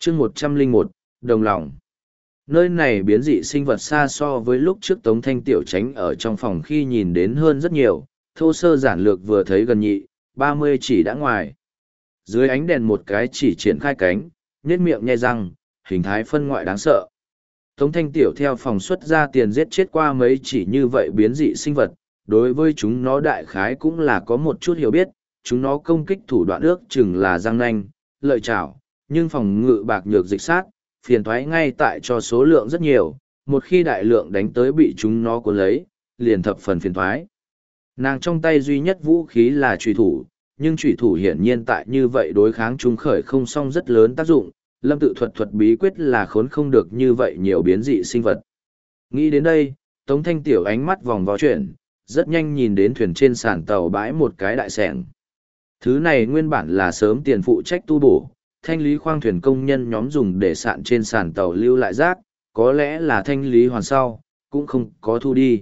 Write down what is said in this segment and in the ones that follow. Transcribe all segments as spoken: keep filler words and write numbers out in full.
chương một trăm lẻ một, đồng lòng. Nơi này biến dị sinh vật xa so với lúc trước Tống Thanh Tiểu tránh ở trong phòng khi nhìn đến hơn rất nhiều, thô sơ giản lược vừa thấy gần nhị, ba mươi chỉ đã ngoài. Dưới ánh đèn một cái chỉ triển khai cánh, nhếch miệng nhe răng, hình thái phân ngoại đáng sợ. Tống Thanh Tiểu theo phòng xuất ra tiền giết chết qua mấy chỉ như vậy biến dị sinh vật, đối với chúng nó đại khái cũng là có một chút hiểu biết, chúng nó công kích thủ đoạn ước chừng là răng nanh, lợi chảo, nhưng phòng ngự bạc nhược dịch sát, phiền thoái ngay tại cho số lượng rất nhiều, một khi đại lượng đánh tới bị chúng nó cuốn lấy, liền thập phần phiền thoái. Nàng trong tay duy nhất vũ khí là trùy thủ, nhưng trùy thủ hiển nhiên tại như vậy đối kháng chúng khởi không song rất lớn tác dụng, lâm tự thuật thuật bí quyết là khốn không được như vậy nhiều biến dị sinh vật. Nghĩ đến đây, Tống Thanh Tiểu ánh mắt vòng vào chuyển, rất nhanh nhìn đến thuyền trên sàn tàu bãi một cái đại sẻng. Thứ này nguyên bản là sớm tiền phụ trách tu bổ, thanh lý khoang thuyền công nhân nhóm dùng để sạn trên sàn tàu lưu lại rác, có lẽ là thanh lý hoàn sau, cũng không có thu đi.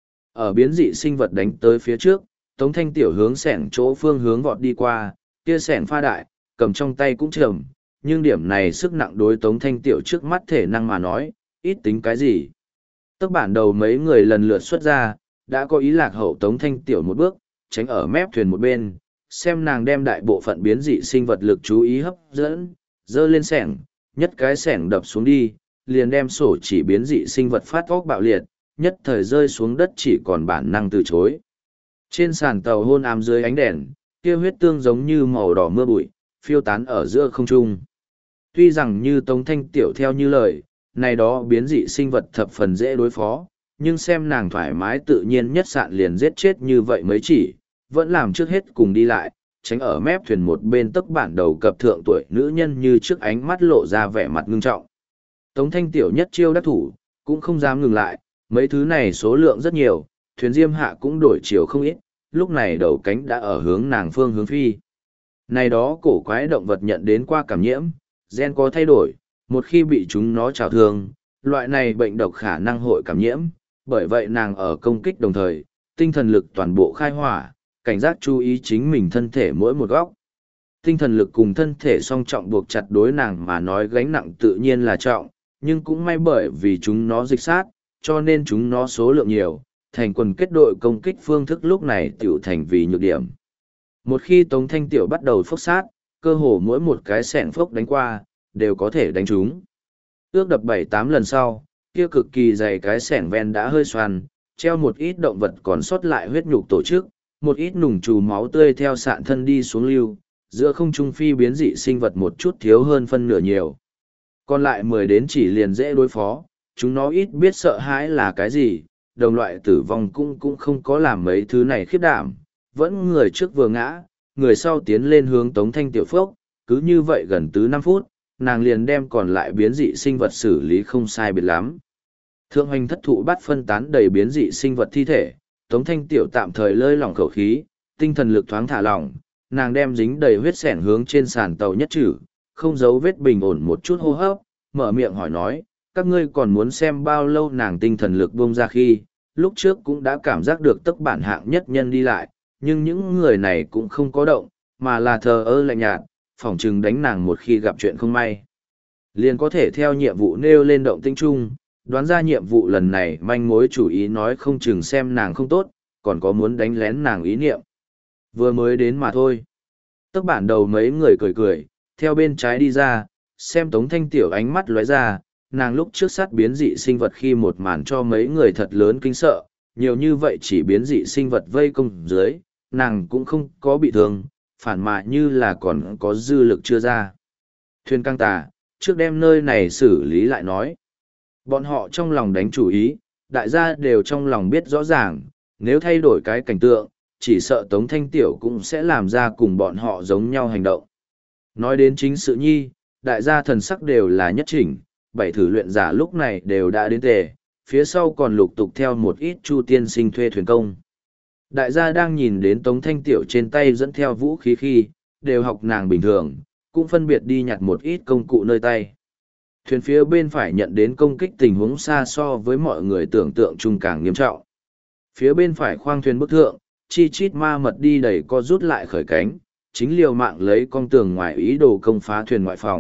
Ở biến dị sinh vật đánh tới phía trước, Tống Thanh Tiểu hướng sẻng chỗ phương hướng vọt đi qua, kia sẻng pha đại, cầm trong tay cũng trầm, nhưng điểm này sức nặng đối Tống Thanh Tiểu trước mắt thể năng mà nói, ít tính cái gì. Tức bản đầu mấy người lần lượt xuất ra, đã có ý lạc hậu Tống Thanh Tiểu một bước, tránh ở mép thuyền một bên, xem nàng đem đại bộ phận biến dị sinh vật lực chú ý hấp dẫn, dơ lên sẻng, nhất cái sẻng đập xuống đi, liền đem sổ chỉ biến dị sinh vật phát óc bạo liệt, nhất thời rơi xuống đất chỉ còn bản năng từ chối. Trên sàn tàu hôn ám dưới ánh đèn, kia huyết tương giống như màu đỏ mưa bụi, phiêu tán ở giữa không trung. Tuy rằng như Tống Thanh Tiểu theo như lời, này đó biến dị sinh vật thập phần dễ đối phó, nhưng xem nàng thoải mái tự nhiên nhất sạn liền giết chết như vậy mới chỉ, vẫn làm trước hết cùng đi lại, tránh ở mép thuyền một bên tấc bản đầu cập thượng tuổi nữ nhân như trước ánh mắt lộ ra vẻ mặt ngưng trọng. Tống Thanh Tiểu nhất chiêu đắc thủ, cũng không dám ngừng lại, mấy thứ này số lượng rất nhiều, thuyền diêm hạ cũng đổi chiều không ít, lúc này đầu cánh đã ở hướng nàng phương hướng phi. Này đó cổ quái động vật nhận đến qua cảm nhiễm, gen có thay đổi, một khi bị chúng nó trào thương, loại này bệnh độc khả năng hội cảm nhiễm, bởi vậy nàng ở công kích đồng thời, tinh thần lực toàn bộ khai hỏa, cảnh giác chú ý chính mình thân thể mỗi một góc. Tinh thần lực cùng thân thể song trọng buộc chặt đối nàng mà nói gánh nặng tự nhiên là trọng, nhưng cũng may bởi vì chúng nó dịch sát, cho nên chúng nó số lượng nhiều, thành quần kết đội công kích phương thức lúc này tiểu thành vì nhược điểm. Một khi Tống Thanh Tiểu bắt đầu phốc sát, cơ hồ mỗi một cái sẻng phốc đánh qua, đều có thể đánh trúng. Ước đập bảy tám lần sau, kia cực kỳ dày cái sẻng ven đã hơi xoăn, treo một ít động vật còn sót lại huyết nhục tổ chức, một ít nùng trù máu tươi theo sạn thân đi xuống lưu, giữa không trung phi biến dị sinh vật một chút thiếu hơn phân nửa nhiều. Còn lại mười đến chỉ liền dễ đối phó, chúng nó ít biết sợ hãi là cái gì, đồng loại tử vong cũng cũng không có làm mấy thứ này khiếp đảm, vẫn người trước vừa ngã, người sau tiến lên hướng Tống Thanh Tiểu phốc, cứ như vậy gần tứ năm phút, nàng liền đem còn lại biến dị sinh vật xử lý không sai biệt lắm. Thượng hành thất thụ bắt phân tán đầy biến dị sinh vật thi thể, Tống Thanh Tiểu tạm thời lơi lỏng khẩu khí, tinh thần lực thoáng thả lỏng, nàng đem dính đầy huyết sẻng hướng trên sàn tàu nhất trừ, không giấu vết bình ổn một chút hô hấp, mở miệng hỏi nói, các ngươi còn muốn xem bao lâu nàng tinh thần lực bông ra khi, lúc trước cũng đã cảm giác được tức bản hạng nhất nhân đi lại, nhưng những người này cũng không có động, mà là thờ ơ lạnh nhạt, phỏng chừng đánh nàng một khi gặp chuyện không may. Liền có thể theo nhiệm vụ nêu lên động tinh chung, đoán ra nhiệm vụ lần này manh mối chủ ý nói không chừng xem nàng không tốt, còn có muốn đánh lén nàng ý niệm. Vừa mới đến mà thôi. Tức bản đầu mấy người cười cười, theo bên trái đi ra, xem Tống Thanh Tiểu ánh mắt lóe ra, nàng lúc trước sát biến dị sinh vật khi một màn cho mấy người thật lớn kinh sợ, nhiều như vậy chỉ biến dị sinh vật vây công dưới, nàng cũng không có bị thương, phản mà như là còn có dư lực chưa ra. Thuyền căng tà, trước đem nơi này xử lý lại nói. Bọn họ trong lòng đánh chủ ý, đại gia đều trong lòng biết rõ ràng, nếu thay đổi cái cảnh tượng, chỉ sợ Tống Thanh Tiểu cũng sẽ làm ra cùng bọn họ giống nhau hành động. Nói đến chính sự nhi, đại gia thần sắc đều là nhất chỉnh, bảy thử luyện giả lúc này đều đã đến tề, phía sau còn lục tục theo một ít chu tiên sinh thuê thuyền công. Đại gia đang nhìn đến Tống Thanh Tiểu trên tay dẫn theo vũ khí khi, đều học nàng bình thường, cũng phân biệt đi nhặt một ít công cụ nơi tay. Thuyền phía bên phải nhận đến công kích tình huống xa so với mọi người tưởng tượng chung càng nghiêm trọng. Phía bên phải khoang thuyền bức thượng, chi chít ma mật đi đẩy co rút lại khởi cánh, chính liều mạng lấy con tường ngoài ý đồ công phá thuyền ngoại phòng,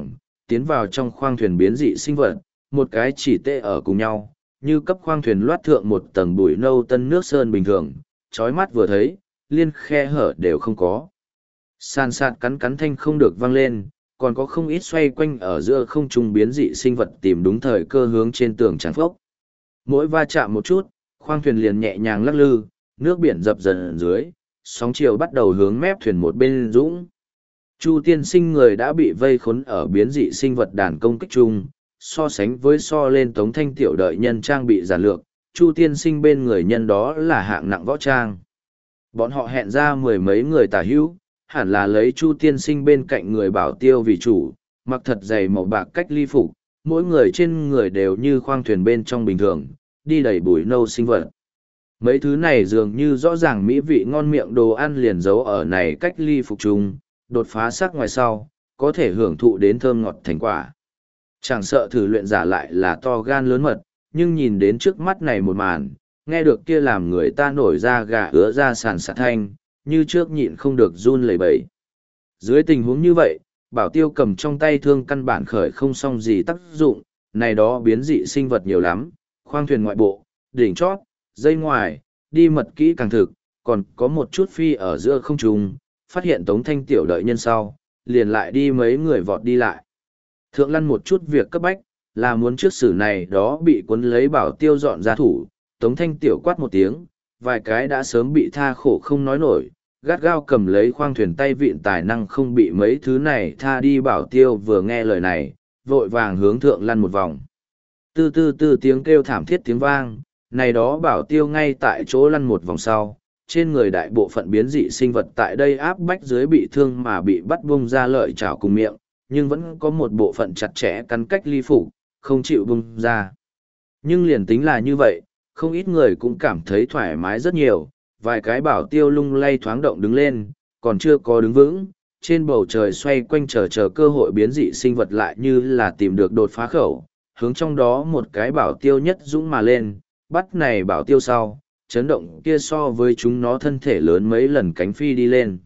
tiến vào trong khoang thuyền biến dị sinh vật, một cái chỉ tê ở cùng nhau, như cấp khoang thuyền loát thượng một tầng bụi nâu tân nước sơn bình thường, chói mắt vừa thấy, liên khe hở đều không có. San sạt cắn cắn thanh không được vang lên, còn có không ít xoay quanh ở giữa không trung biến dị sinh vật tìm đúng thời cơ hướng trên tường trắng phốc. Mỗi va chạm một chút, khoang thuyền liền nhẹ nhàng lắc lư, nước biển dập dần dưới, sóng chiều bắt đầu hướng mép thuyền một bên dũng. Chu tiên sinh người đã bị vây khốn ở biến dị sinh vật đàn công kích chung, so sánh với so lên Tống Thanh tiểu đợi nhân trang bị giản lược, Chu tiên sinh bên người nhân đó là hạng nặng võ trang. Bọn họ hẹn ra mười mấy người tả hữu, hẳn là lấy Chu tiên sinh bên cạnh người bảo tiêu vì chủ, mặc thật dày màu bạc cách ly phục, mỗi người trên người đều như khoang thuyền bên trong bình thường, đi đầy bụi nâu sinh vật. Mấy thứ này dường như rõ ràng mỹ vị ngon miệng đồ ăn liền giấu ở này cách ly phục chung, đột phá sắc ngoài sau, có thể hưởng thụ đến thơm ngọt thành quả. Chẳng sợ thử luyện giả lại là to gan lớn mật, nhưng nhìn đến trước mắt này một màn, nghe được kia làm người ta nổi da gà ứa ra sàn sạt thanh, như trước nhịn không được run lẩy bẩy. Dưới tình huống như vậy, bảo tiêu cầm trong tay thương căn bản khởi không xong gì tác dụng, này đó biến dị sinh vật nhiều lắm, khoang thuyền ngoại bộ, đỉnh chót, dây ngoài, đi mật kỹ càng thực, còn có một chút phi ở giữa không trung, phát hiện Tống Thanh tiểu đợi nhân sau, liền lại đi mấy người vọt đi lại. Thượng lăn một chút việc cấp bách, là muốn trước xử này đó bị cuốn lấy bảo tiêu dọn ra thủ, Tống Thanh tiểu quát một tiếng, vài cái đã sớm bị tha khổ không nói nổi, gắt gao cầm lấy khoang thuyền tay vịn tài năng không bị mấy thứ này tha đi bảo tiêu vừa nghe lời này, vội vàng hướng thượng lăn một vòng. Tư tư tư tiếng kêu thảm thiết tiếng vang, này đó bảo tiêu ngay tại chỗ lăn một vòng sau, trên người đại bộ phận biến dị sinh vật tại đây áp bách dưới bị thương mà bị bắt bung ra lợi chảo cùng miệng, nhưng vẫn có một bộ phận chặt chẽ cắn cách ly phục, không chịu bung ra. Nhưng liền tính là như vậy, không ít người cũng cảm thấy thoải mái rất nhiều, vài cái bảo tiêu lung lay thoáng động đứng lên, còn chưa có đứng vững, trên bầu trời xoay quanh chờ chờ cơ hội biến dị sinh vật lại như là tìm được đột phá khẩu, hướng trong đó một cái bảo tiêu nhất dũng mà lên, bắt này bảo tiêu sau, chấn động kia so với chúng nó thân thể lớn mấy lần cánh phi đi lên.